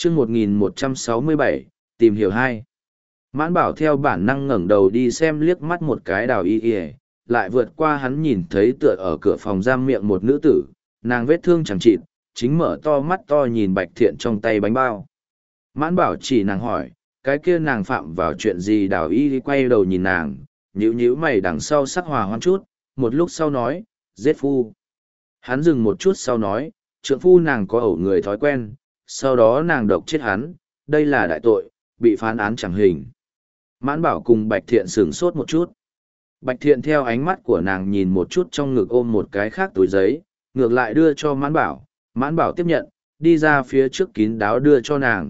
chương 1167, tìm hiểu hai. Mãn Bảo theo bản năng ngẩng đầu đi xem liếc mắt một cái Đào Y Y, lại vượt qua hắn nhìn thấy tựa ở cửa phòng giam miệng một nữ tử, nàng vết thương chẳng chịt, chính mở to mắt to nhìn Bạch Thiện trong tay bánh bao. Mãn Bảo chỉ nàng hỏi, cái kia nàng phạm vào chuyện gì? Đào Y Y quay đầu nhìn nàng, nhíu nhíu mày đằng sau sắc hòa hoãn chút, một lúc sau nói, giết phu. Hắn dừng một chút sau nói, trượng phu nàng có ẩu người thói quen, sau đó nàng độc chết hắn, đây là đại tội, bị phán án chẳng hình. Mãn Bảo cùng Bạch Thiện sửng sốt một chút. Bạch Thiện theo ánh mắt của nàng nhìn một chút trong ngực ôm một cái khác túi giấy, ngược lại đưa cho Mãn Bảo. Mãn Bảo tiếp nhận, đi ra phía trước kín đáo đưa cho nàng.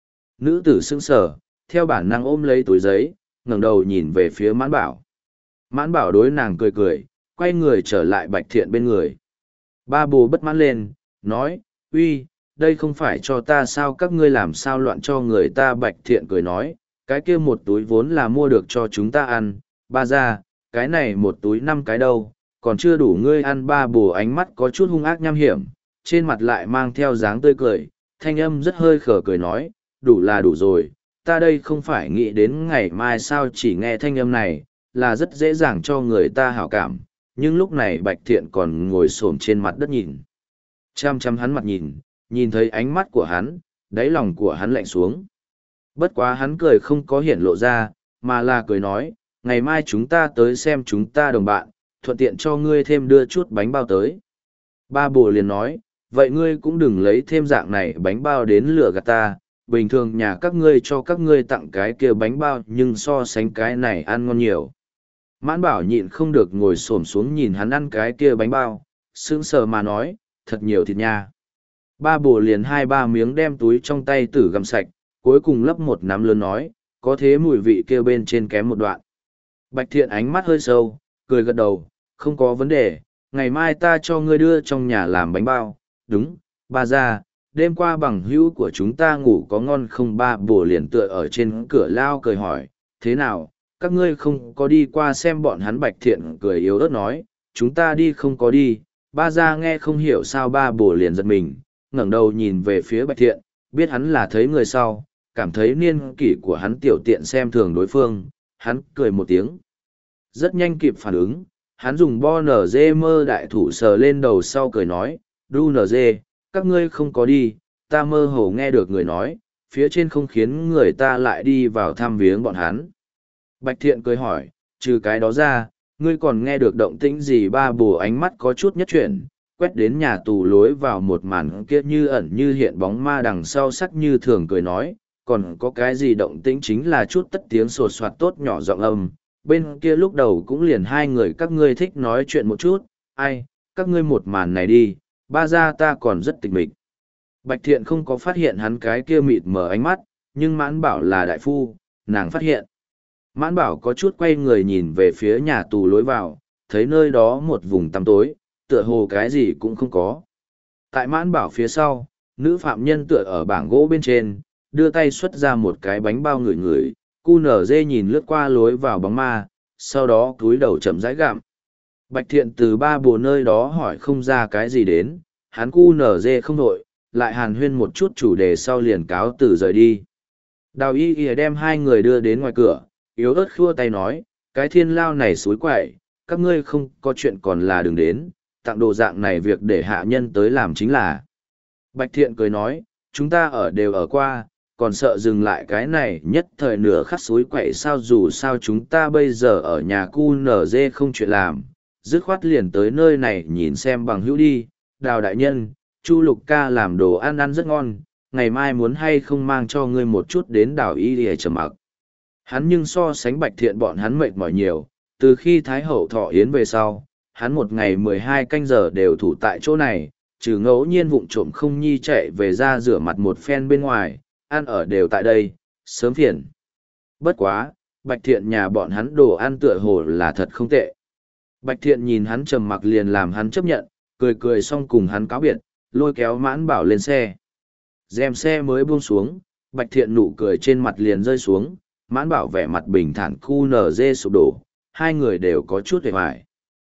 Nữ tử sững sờ, theo bản năng ôm lấy túi giấy, ngẩng đầu nhìn về phía Mãn Bảo. Mãn Bảo đối nàng cười cười, quay người trở lại Bạch Thiện bên người. Ba bồ bất mãn lên, nói, uy, đây không phải cho ta sao, các ngươi làm sao loạn cho người ta? Bạch Thiện cười nói, cái kia một túi vốn là mua được cho chúng ta ăn, ba ra, cái này một túi 5 cái đâu, còn chưa đủ ngươi ăn. Ba bồ ánh mắt có chút hung ác nham hiểm, trên mặt lại mang theo dáng tươi cười, thanh âm rất hơi khở cười nói, đủ là đủ rồi, ta đây không phải nghĩ đến ngày mai sao? Chỉ nghe thanh âm này, là rất dễ dàng cho người ta hảo cảm, nhưng lúc này Bạch Thiện còn ngồi xổm trên mặt đất nhìn. Chăm chăm hắn mặt nhìn thấy ánh mắt của hắn, đáy lòng của hắn lạnh xuống. Bất quá hắn cười không có hiển lộ ra, mà là cười nói, ngày mai chúng ta tới xem chúng ta đồng bạn, thuận tiện cho ngươi thêm đưa chút bánh bao tới. Ba bồ liền nói, vậy ngươi cũng đừng lấy thêm dạng này bánh bao đến lừa gạt ta, bình thường nhà các ngươi cho các ngươi tặng cái kia bánh bao nhưng so sánh cái này ăn ngon nhiều. Mãn Bảo nhịn không được ngồi xổm xuống nhìn hắn ăn cái kia bánh bao, sững sờ mà nói, thật nhiều thịt nha. Ba bồ liền 2-3 miếng đem túi trong tay tử gặm sạch, cuối cùng lấp một nắm lớn nói, có thế mùi vị kêu bên trên kém một đoạn. Bạch Thiện ánh mắt hơi sâu, cười gật đầu, không có vấn đề, ngày mai ta cho ngươi đưa trong nhà làm bánh bao. Đúng, ba ra, đêm qua bằng hữu của chúng ta ngủ có ngon không? Ba bồ liền tựa ở trên cửa lao cười hỏi, thế nào, các ngươi không có đi qua xem bọn hắn? Bạch Thiện cười yếu ớt nói, chúng ta đi không có đi. Ba ra nghe không hiểu sao ba bồ liền giật mình, ngẩng đầu nhìn về phía Bạch Thiện, biết hắn là thấy người sau, cảm thấy niên kỷ của hắn tiểu tiện xem thường đối phương, hắn cười một tiếng. Rất nhanh kịp phản ứng, hắn dùng bo nở dê mơ đại thủ sờ lên đầu sau cười nói, đu nở dê, các ngươi không có đi, ta mơ hồ nghe được người nói, phía trên không khiến người ta lại đi vào thăm viếng bọn hắn. Bạch Thiện cười hỏi, trừ cái đó ra, ngươi còn nghe được động tĩnh gì? Ba bồ ánh mắt có chút nhất chuyển, quét đến nhà tù lối vào một màn kia như ẩn như hiện bóng ma đằng sau sắc như thường cười nói, còn có cái gì động tĩnh? Chính là chút tất tiếng sột soạt tốt nhỏ giọng âm, bên kia lúc đầu cũng liền hai người các ngươi thích nói chuyện một chút, ai, các ngươi một màn này đi, ba ra ta còn rất tịch mịch. Bạch Thiện không có phát hiện hắn cái kia mịt mở ánh mắt, nhưng Mãn Bảo là đại phu, nàng phát hiện. Mãn Bảo có chút quay người nhìn về phía nhà tù lối vào, thấy nơi đó một vùng tăm tối, tựa hồ cái gì cũng không có. Tại Mãn Bảo phía sau, nữ phạm nhân tựa ở bảng gỗ bên trên, đưa tay xuất ra một cái bánh bao ngửi ngửi, cu nở dê nhìn lướt qua lối vào bóng ma, sau đó cúi đầu chậm rãi gặm. Bạch Thiện từ ba bồ nơi đó hỏi không ra cái gì đến, hắn cu nở dê không đội, lại hàn huyên một chút chủ đề sau liền cáo từ rời đi. Đào Y Y đem hai người đưa đến ngoài cửa, yếu ớt khua tay nói, cái thiên lao này xối quậy, các ngươi không có chuyện còn là đừng đến, tặng đồ dạng này việc để hạ nhân tới làm chính là. Bạch Thiện cười nói, chúng ta ở đều ở qua, còn sợ dừng lại cái này nhất thời nửa khắc xối quậy sao? Dù sao chúng ta bây giờ ở nhà cu nở dê không chuyện làm, dứt khoát liền tới nơi này nhìn xem bằng hữu đi. Đào đại nhân, Chu Lục ca làm đồ ăn ăn rất ngon, ngày mai muốn hay không mang cho ngươi một chút đến? Đào Y Y trầm mặc. Hắn nhưng so sánh Bạch Thiện bọn hắn mệt mỏi nhiều, từ khi Thái Hậu thọ yến về sau, hắn một ngày 12 canh giờ đều thủ tại chỗ này, trừ ngẫu nhiên vụng trộm không nhi chạy về ra rửa mặt một phen bên ngoài, ăn ở đều tại đây, sớm phiền. Bất quá, Bạch Thiện nhà bọn hắn đồ ăn tựa hồ là thật không tệ. Bạch Thiện nhìn hắn trầm mặc liền làm hắn chấp nhận, cười cười xong cùng hắn cáo biệt, lôi kéo Mãn Bảo lên xe. Rèm xe mới buông xuống, Bạch Thiện nụ cười trên mặt liền rơi xuống, Mãn Bảo vẻ mặt bình thản, cu nở dê sụp đổ, hai người đều có chút hề hoài.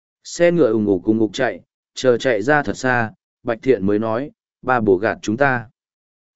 Xe ngựa ùng ục chạy, chờ chạy ra thật xa, Bạch Thiện mới nói, ba bồ gạt chúng ta.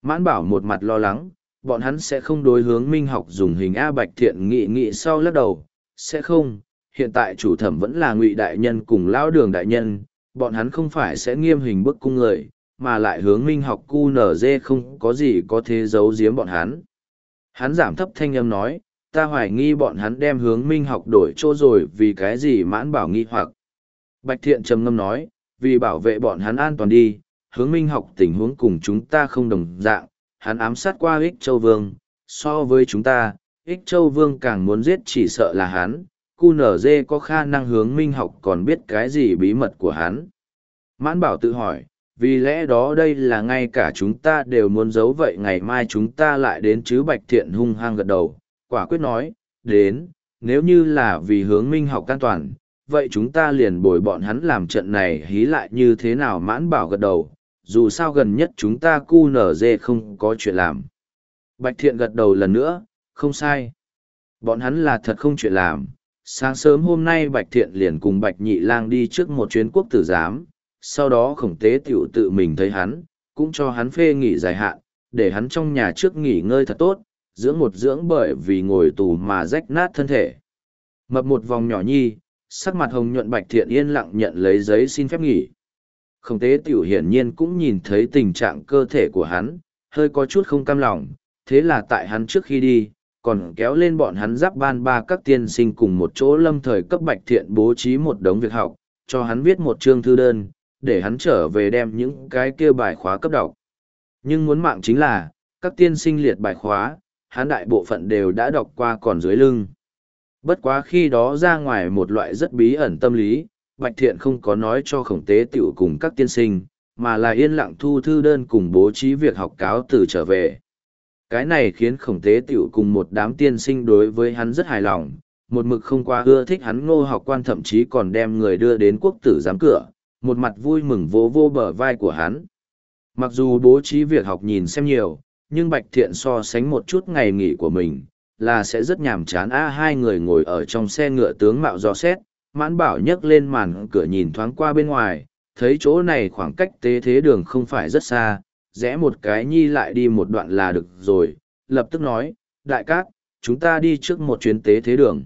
Mãn Bảo một mặt lo lắng, bọn hắn sẽ không đối hướng Minh học dùng hình A. Bạch Thiện nghị sau lắc đầu, sẽ không, hiện tại chủ thẩm vẫn là Ngụy đại nhân cùng Lão Đường đại nhân, bọn hắn không phải sẽ nghiêm hình bức cung người, mà lại hướng Minh học QNZ không có gì có thể giấu giếm bọn hắn. Hắn giảm thấp thanh âm nói, ta hoài nghi bọn hắn đem hướng Minh học đổi chỗ rồi vì cái gì. Mãn Bảo nghi hoặc. Bạch Thiện trầm ngâm nói, vì bảo vệ bọn hắn an toàn đi, hướng Minh học tình huống cùng chúng ta không đồng dạng, hắn ám sát qua Ích Châu Vương, so với chúng ta, Ích Châu Vương càng muốn giết chỉ sợ là hắn, QNZ có khả năng hướng Minh học còn biết cái gì bí mật của hắn. Mãn Bảo tự hỏi, vì lẽ đó đây là ngay cả chúng ta đều muốn giấu vậy ngày mai chúng ta lại đến chứ. Bạch Thiện hung hăng gật đầu, quả quyết nói, đến, nếu như là vì hướng Minh học an toàn, vậy chúng ta liền bồi bọn hắn làm trận này hí lại như thế nào. Mãn Bảo gật đầu, dù sao gần nhất chúng ta QNZ không có chuyện làm. Bạch Thiện gật đầu lần nữa, không sai. Bọn hắn là thật không chuyện làm. Sáng sớm hôm nay Bạch Thiện liền cùng Bạch Nhị Lang đi trước một chuyến quốc tử giám, sau đó Khổng Tế Tiểu tự mình thấy hắn, cũng cho hắn phê nghỉ dài hạn, để hắn trong nhà trước nghỉ ngơi thật tốt, dưỡng bởi vì ngồi tù mà rách nát thân thể. Mập một vòng nhỏ nhi, sắc mặt hồng nhuận. Bạch Thiện yên lặng nhận lấy giấy xin phép nghỉ. Khổng Tế Tiểu hiển nhiên cũng nhìn thấy tình trạng cơ thể của hắn, hơi có chút không cam lòng, thế là tại hắn trước khi đi, còn kéo lên bọn hắn giáp ban ba các tiên sinh cùng một chỗ lâm thời cấp Bạch Thiện bố trí một đống việc học, cho hắn viết một chương thư đơn, để hắn trở về đem những cái kia bài khóa cấp đọc. Nhưng muốn mạng chính là, các tiên sinh liệt bài khóa, hắn đại bộ phận đều đã đọc qua còn dưới lưng. Bất quá khi đó ra ngoài một loại rất bí ẩn tâm lý, Bạch Thiện không có nói cho Khổng Tế Tiểu cùng các tiên sinh, mà là yên lặng thu thư đơn cùng bố trí việc học cáo từ trở về. Cái này khiến Khổng Tế Tiểu cùng một đám tiên sinh đối với hắn rất hài lòng, một mực không qua ưa thích hắn Ngô Học Quan, thậm chí còn đem người đưa đến quốc tử giám cửa, một mặt vui mừng vỗ vô bờ vai của hắn. Mặc dù bố trí việc học nhìn xem nhiều, nhưng Bạch Thiện so sánh một chút ngày nghỉ của mình, là sẽ rất nhàm chán. Hai người ngồi ở trong xe ngựa tướng mạo dò xét, Mãn Bảo nhấc lên màn cửa nhìn thoáng qua bên ngoài, thấy chỗ này khoảng cách tế thế đường không phải rất xa, rẽ một cái nhi lại đi một đoạn là được rồi, lập tức nói, đại cát, chúng ta đi trước một chuyến tế thế đường.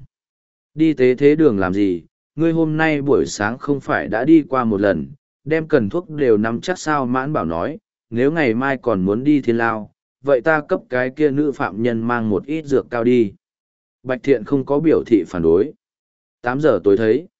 Đi tế thế đường làm gì, ngươi hôm nay buổi sáng không phải đã đi qua một lần, đem cần thuốc đều nắm chắc sao. Mãn Bảo nói, nếu ngày mai còn muốn đi thiên lao, vậy ta cấp cái kia nữ phạm nhân mang một ít dược cao đi. Bạch Thiện không có biểu thị phản đối. 8 giờ tối thấy.